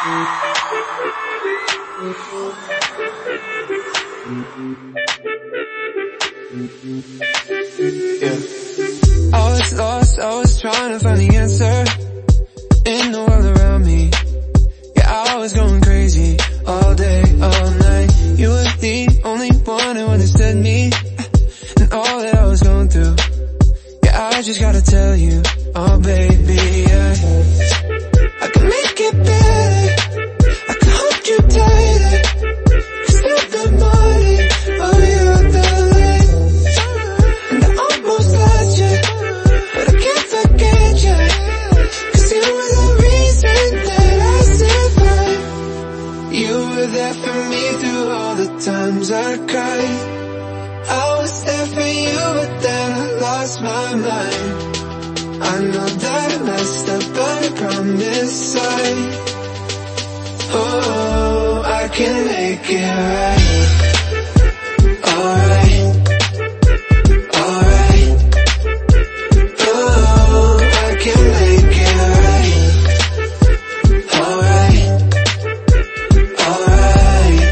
I was lost, I was trying to find the answer in the world around me. Yeah, I was going crazy all day, all night. You were the only one who understood me and all that I was going through. Yeah, I just gotta tell you, oh baby, I can make it better, I can hold you tighter. Instead of money, oh you're the light. And I almost lost you, but I can't forget you. Cause you were the reason that I survived. You were there for me through all the times I cried. I was there for you, but then I lost my mind. I know that I messed up, but I promise I can make it right. Alright, alright. Oh, I can make it right. Alright, alright.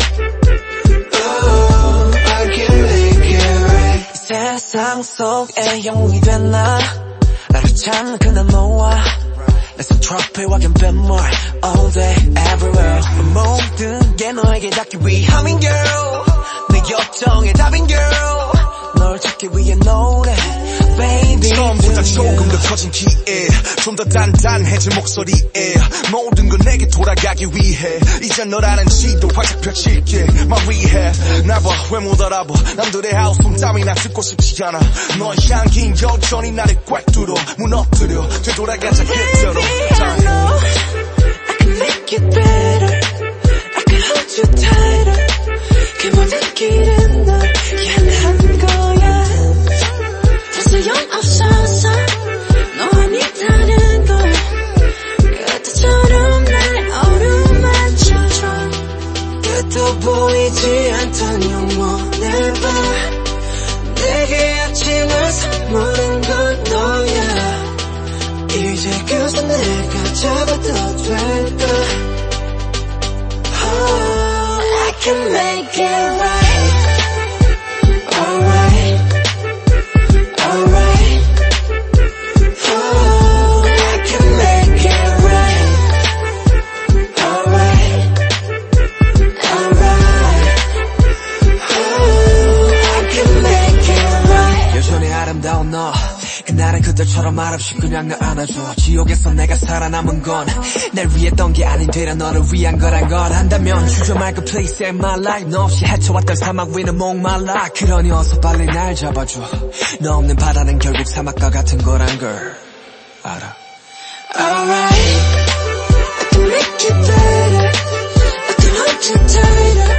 Oh, I can make it right. 세상 속에 영웅이 된 나 나를 찾는 그날 너와 내 손톱에 wak은 뱀물 all day everywhere 모든 게 너에게 닿기 위함인 girl 내 걱정의 답인 girl 널 찾기 위해 노래 baby 처음보다 조금 더 커진 기회 좀 더 단단해진 목소리에 모든 건 내게 돌아가기 위해 이제 너라는 지도 활짝 펼칠게 My rehab 날 봐 왜 못 알아봐 남들의 하우스 땀이나 듣고 싶지 않아 너의 향긴 여전히 나를 꽉 뚫어 무너뜨려 되돌아가자 그대로 I know I can make it better I can hold you tighter 그 모든 길은 널 향한 거야 소용없어서 너와 있다는 걸 그때처럼 날 어루만져줘 끝도 보이지 않던 영원의 밤 내게 아침을 선물한 건 너야 이제 그저 내가 잡아도 될까 Oh, I can make it right Alright Alright, oh, I can make it right. Alright, alright, oh, I can make it right. 여전히 아름다운 너, 그날은 그들처럼 말없이 그냥 날 안아줘. 지옥에서 내가 살아남은 건 날 위했던 게 아닌 되려 너를 위한 거란 걸 안다면 주저 말고 please save my life. 너 없이 헤쳐왔던 사막 위는 목말라. 그러니 어서 빨리 날 잡아줘. 너 없는 바다는 결국 사막과 같은 거란 걸 알아. Alright, I can make it better. I can hold you tighter.